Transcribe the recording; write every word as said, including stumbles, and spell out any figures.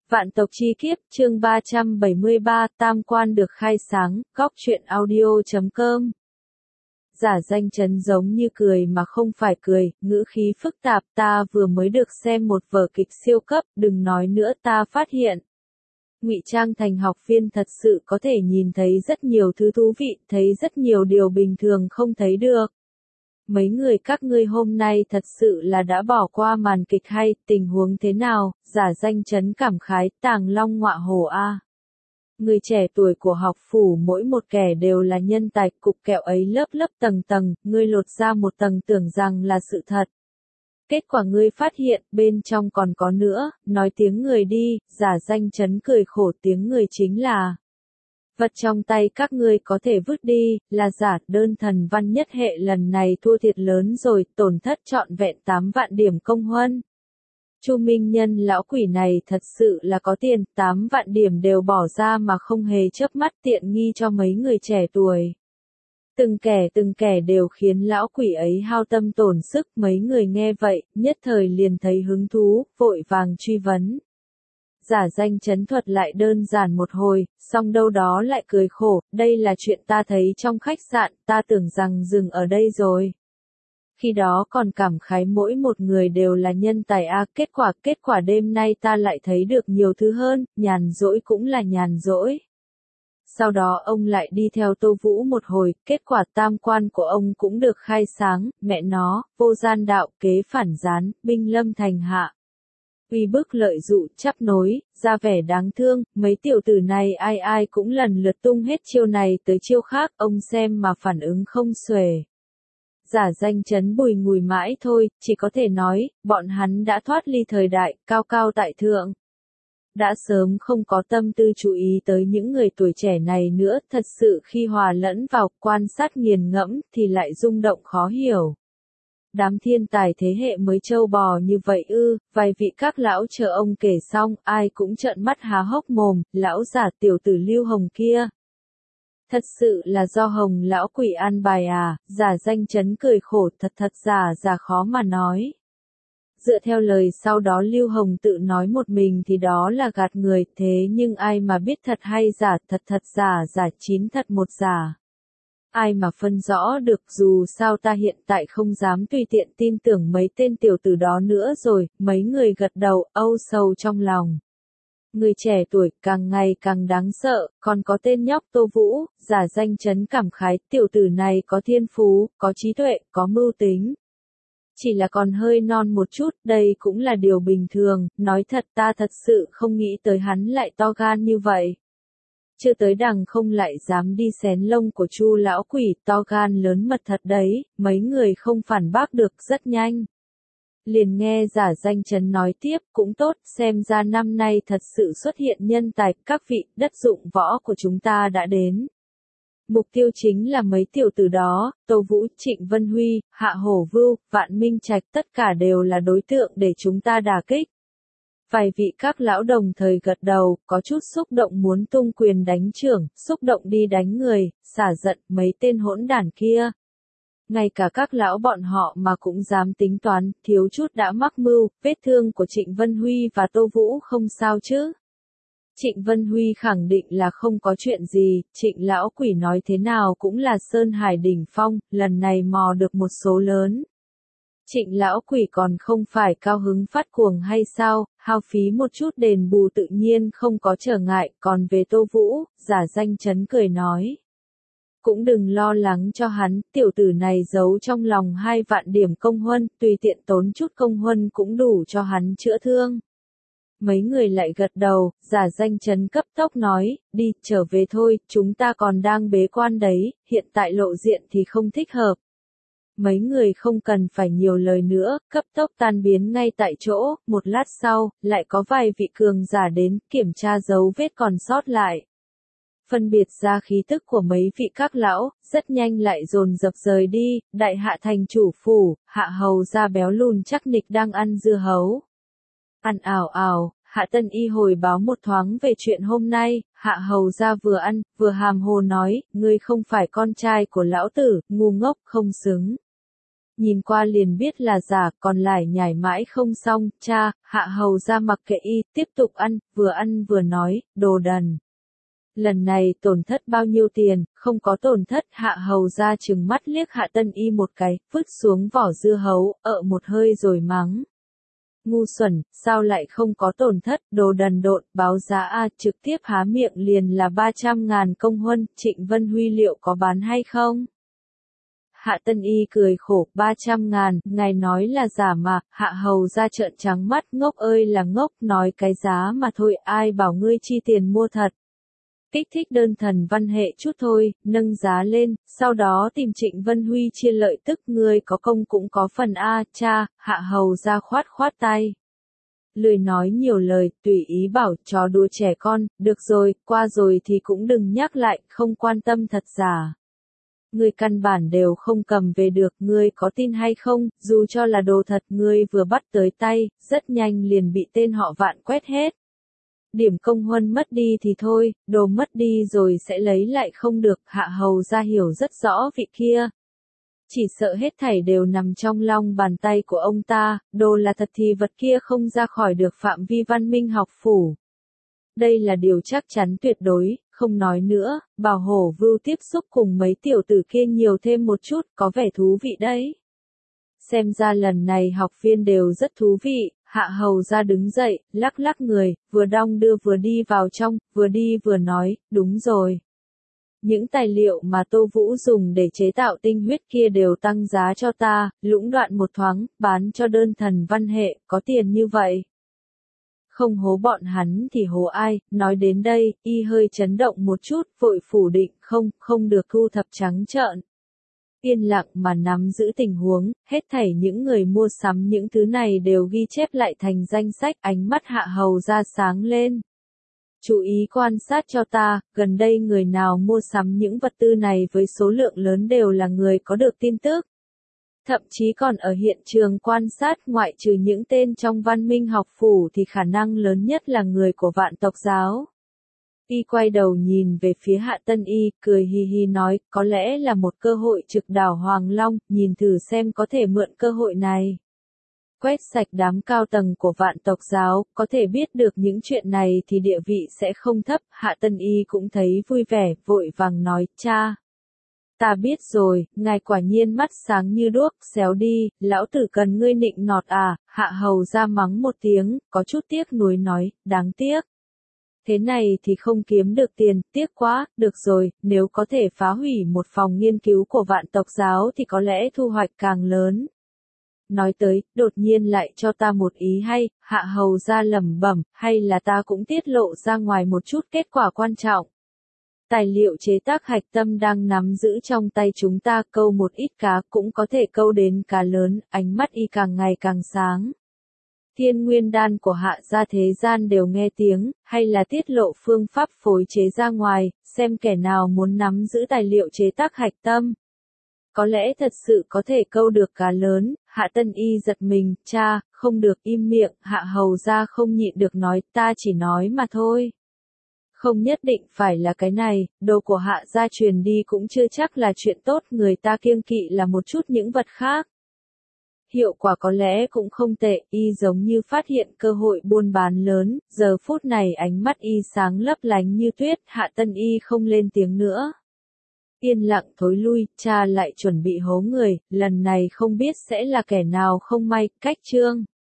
Vạn tộc chi kiếp, chương ba trăm bảy mươi ba, tam quan được khai sáng, góc truyện audio chấm com. Giả danh Trấn giống như cười mà không phải cười, ngữ khí phức tạp, ta vừa mới được xem một vở kịch siêu cấp, đừng nói nữa, ta phát hiện. Ngụy trang thành học viên thật sự có thể nhìn thấy rất nhiều thứ thú vị, thấy rất nhiều điều bình thường không thấy được. Mấy người các ngươi hôm nay thật sự là đã bỏ qua màn kịch hay, tình huống thế nào, giả danh Trấn cảm khái, tàng long ngọa hổ a. Người trẻ tuổi của học phủ mỗi một kẻ đều là nhân tài, cục kẹo ấy lớp lớp tầng tầng, ngươi lột ra một tầng tưởng rằng là sự thật. Kết quả ngươi phát hiện, bên trong còn có nữa, nói tiếng người đi, giả danh Trấn cười khổ, tiếng người chính là vật trong tay các ngươi có thể vứt đi, là giả, đơn thần văn nhất hệ lần này thua thiệt lớn rồi, tổn thất trọn vẹn tám vạn điểm công huân. Chu Minh Nhân lão quỷ này thật sự là có tiền, tám vạn điểm đều bỏ ra mà không hề chớp mắt, tiện nghi cho mấy người trẻ tuổi. Từng kẻ từng kẻ đều khiến lão quỷ ấy hao tâm tổn sức, mấy người nghe vậy, nhất thời liền thấy hứng thú, vội vàng truy vấn. Giả danh Trấn thuật lại đơn giản một hồi, xong đâu đó lại cười khổ, đây là chuyện ta thấy trong khách sạn, ta tưởng rằng dừng ở đây rồi. Khi đó còn cảm khái mỗi một người đều là nhân tài a, kết quả, kết quả đêm nay ta lại thấy được nhiều thứ hơn, nhàn rỗi cũng là nhàn rỗi. Sau đó ông lại đi theo Tô Vũ một hồi, kết quả tam quan của ông cũng được khai sáng, mẹ nó, vô gian đạo, kế phản gián, binh lâm thành hạ. Uy bức lợi dụ, chắp nối, ra vẻ đáng thương, mấy tiểu tử này ai ai cũng lần lượt tung hết chiêu này tới chiêu khác, ông xem mà phản ứng không xuể. Giả danh Trấn bùi ngùi mãi thôi, chỉ có thể nói, bọn hắn đã thoát ly thời đại, cao cao tại thượng. Đã sớm không có tâm tư chú ý tới những người tuổi trẻ này nữa, thật sự khi hòa lẫn vào, quan sát nghiền ngẫm, thì lại rung động khó hiểu. Đám thiên tài thế hệ mới trâu bò như vậy ư, vài vị các lão chờ ông kể xong, ai cũng trợn mắt há hốc mồm, lão giả tiểu tử Lưu Hồng kia. Thật sự là do Hồng lão quỷ an bài à, giả danh Trấn cười khổ, thật thật giả giả khó mà nói. Dựa theo lời sau đó Lưu Hồng tự nói một mình thì đó là gạt người, thế nhưng ai mà biết thật hay giả, thật thật giả giả chín thật một giả. Ai mà phân rõ được, dù sao ta hiện tại không dám tùy tiện tin tưởng mấy tên tiểu tử đó nữa rồi, mấy người gật đầu, âu sầu trong lòng. Người trẻ tuổi càng ngày càng đáng sợ, còn có tên nhóc Tô Vũ, giả danh Trấn cảm khái, tiểu tử này có thiên phú, có trí tuệ, có mưu tính. Chỉ là còn hơi non một chút, đây cũng là điều bình thường, nói thật ta thật sự không nghĩ tới hắn lại to gan như vậy. Chưa tới đằng không lại dám đi xén lông của Chu lão quỷ, to gan lớn mật thật đấy, mấy người không phản bác được, rất nhanh. Liền nghe giả danh Trấn nói tiếp, cũng tốt, xem ra năm nay thật sự xuất hiện nhân tài, các vị, đất dụng võ của chúng ta đã đến. Mục tiêu chính là mấy tiểu tử đó, Tô Vũ, Trịnh Vân Huy, Hạ Hổ Vưu, Vạn Minh Trạch, tất cả đều là đối tượng để chúng ta đả kích. Vài vị các lão đồng thời gật đầu, có chút xúc động muốn tung quyền đánh trưởng, xúc động đi đánh người, xả giận mấy tên hỗn đản kia. Ngay cả các lão bọn họ mà cũng dám tính toán, thiếu chút đã mắc mưu, vết thương của Trịnh Vân Huy và Tô Vũ không sao chứ. Trịnh Vân Huy khẳng định là không có chuyện gì, Trịnh lão quỷ nói thế nào cũng là Sơn Hải đỉnh phong, lần này mò được một số lớn. Trịnh lão quỷ còn không phải cao hứng phát cuồng hay sao, hao phí một chút đền bù tự nhiên không có trở ngại, còn về Tô Vũ, giả danh Trấn cười nói. Cũng đừng lo lắng cho hắn, tiểu tử này giấu trong lòng hai vạn điểm công huân, tùy tiện tốn chút công huân cũng đủ cho hắn chữa thương. Mấy người lại gật đầu, giả danh Trấn cấp tốc nói, đi, trở về thôi, chúng ta còn đang bế quan đấy, hiện tại lộ diện thì không thích hợp. Mấy người không cần phải nhiều lời nữa, cấp tốc tan biến ngay tại chỗ, một lát sau, lại có vài vị cường giả đến, kiểm tra dấu vết còn sót lại. Phân biệt ra khí tức của mấy vị các lão, rất nhanh lại dồn dập rời đi, đại hạ thành chủ phủ, hạ hầu ra béo lùn chắc nịch đang ăn dưa hấu. Ăn ảo ảo, hạ tân y hồi báo một thoáng về chuyện hôm nay, hạ hầu ra vừa ăn, vừa hàm hồ nói, ngươi không phải con trai của lão tử, ngu ngốc, không xứng. nhìn qua liền biết là giả, còn lại nhảy mãi không xong, cha, Hạ hầu ra mặc kệ y, tiếp tục ăn, vừa ăn vừa nói, đồ đần. Lần này tổn thất bao nhiêu tiền, không có tổn thất, Hạ hầu ra trừng mắt liếc Hạ Tân Y một cái, vứt xuống vỏ dưa hấu, ợ một hơi rồi mắng. Ngu xuẩn, sao lại không có tổn thất, đồ đần độn, báo giá A, trực tiếp há miệng liền là ba trăm ngàn công huân, Trịnh Vân Huy liệu có bán hay không? Hạ Tân Y cười khổ, ba trăm ngàn, ngài nói là giả mà, Hạ hầu ra trợn trắng mắt, ngốc ơi là ngốc, nói cái giá mà thôi, ai bảo ngươi chi tiền mua thật. Kích thích đơn thần văn hệ chút thôi, nâng giá lên, sau đó tìm Trịnh Vân Huy chia lợi tức, ngươi có công cũng có phần A, cha, Hạ hầu ra khoát khoát tay. Lười nói nhiều lời, tùy ý bảo, trò đùa trẻ con, được rồi, qua rồi thì cũng đừng nhắc lại, không quan tâm thật giả. Ngươi căn bản đều không cầm về được, ngươi có tin hay không, dù cho là đồ thật ngươi vừa bắt tới tay, rất nhanh liền bị tên họ Vạn quét hết. Điểm công huân mất đi thì thôi, đồ mất đi rồi sẽ lấy lại không được, Hạ hầu ra hiểu rất rõ vị kia. Chỉ sợ hết thảy đều nằm trong lòng bàn tay của ông ta, đồ là thật thì vật kia không ra khỏi được phạm vi văn minh học phủ. Đây là điều chắc chắn tuyệt đối, không nói nữa, bảo hổ vưu tiếp xúc cùng mấy tiểu tử kia nhiều thêm một chút, có vẻ thú vị đấy. Xem ra lần này học viên đều rất thú vị. Hạ hầu ra đứng dậy, lắc lắc người, vừa đong đưa vừa đi vào trong, vừa đi vừa nói, đúng rồi. Những tài liệu mà Tô Vũ dùng để chế tạo tinh huyết kia đều tăng giá cho ta, lũng đoạn một thoáng, bán cho đơn thần văn hệ, có tiền như vậy. Không hố bọn hắn thì hố ai, nói đến đây, y hơi chấn động một chút, vội phủ định, không, không được thu thập trắng trợn. Yên lặng mà nắm giữ tình huống, hết thảy những người mua sắm những thứ này đều ghi chép lại thành danh sách, ánh mắt Hạ hầu ra sáng lên. Chú ý quan sát cho ta, gần đây người nào mua sắm những vật tư này với số lượng lớn đều là người có được tin tức. Thậm chí còn ở hiện trường quan sát, ngoại trừ những tên trong văn minh học phủ thì khả năng lớn nhất là người của Vạn tộc giáo. Y quay đầu nhìn về phía Hạ Tân Y, cười hi hi nói, có lẽ là một cơ hội trực đảo Hoàng Long, nhìn thử xem có thể mượn cơ hội này. Quét sạch đám cao tầng của Vạn tộc giáo, có thể biết được những chuyện này thì địa vị sẽ không thấp, Hạ Tân Y cũng thấy vui vẻ, vội vàng nói, cha. Ta biết rồi, ngài quả nhiên mắt sáng như đuốc, xéo đi, lão tử cần ngươi nịnh nọt à, Hạ hầu ra mắng một tiếng, có chút tiếc nuối nói, đáng tiếc. Thế này thì không kiếm được tiền, tiếc quá, được rồi, nếu có thể phá hủy một phòng nghiên cứu của Vạn tộc giáo thì có lẽ thu hoạch càng lớn. Nói tới, đột nhiên lại cho ta một ý hay, Hạ hầu ra lẩm bẩm, hay là ta cũng tiết lộ ra ngoài một chút kết quả quan trọng. Tài liệu chế tác hạch tâm đang nắm giữ trong tay chúng ta, câu một ít cá cũng có thể câu đến cá lớn, ánh mắt y càng ngày càng sáng. Thiên nguyên đan của Hạ gia thế gian đều nghe tiếng, hay là tiết lộ phương pháp phối chế ra ngoài, xem kẻ nào muốn nắm giữ tài liệu chế tác hạch tâm. Có lẽ thật sự có thể câu được cá lớn, Hạ Tân Y giật mình, cha, không được im miệng, Hạ hầu ra không nhịn được nói, ta chỉ nói mà thôi. Không nhất định phải là cái này, đồ của Hạ gia truyền đi cũng chưa chắc là chuyện tốt, người ta kiêng kỵ là một chút những vật khác. Hiệu quả có lẽ cũng không tệ, y giống như phát hiện cơ hội buôn bán lớn, giờ phút này ánh mắt y sáng lấp lánh như tuyết, Hạ Tân Y không lên tiếng nữa. Yên lặng thối lui, cha lại chuẩn bị hố người, lần này không biết sẽ là kẻ nào không may, cách chương.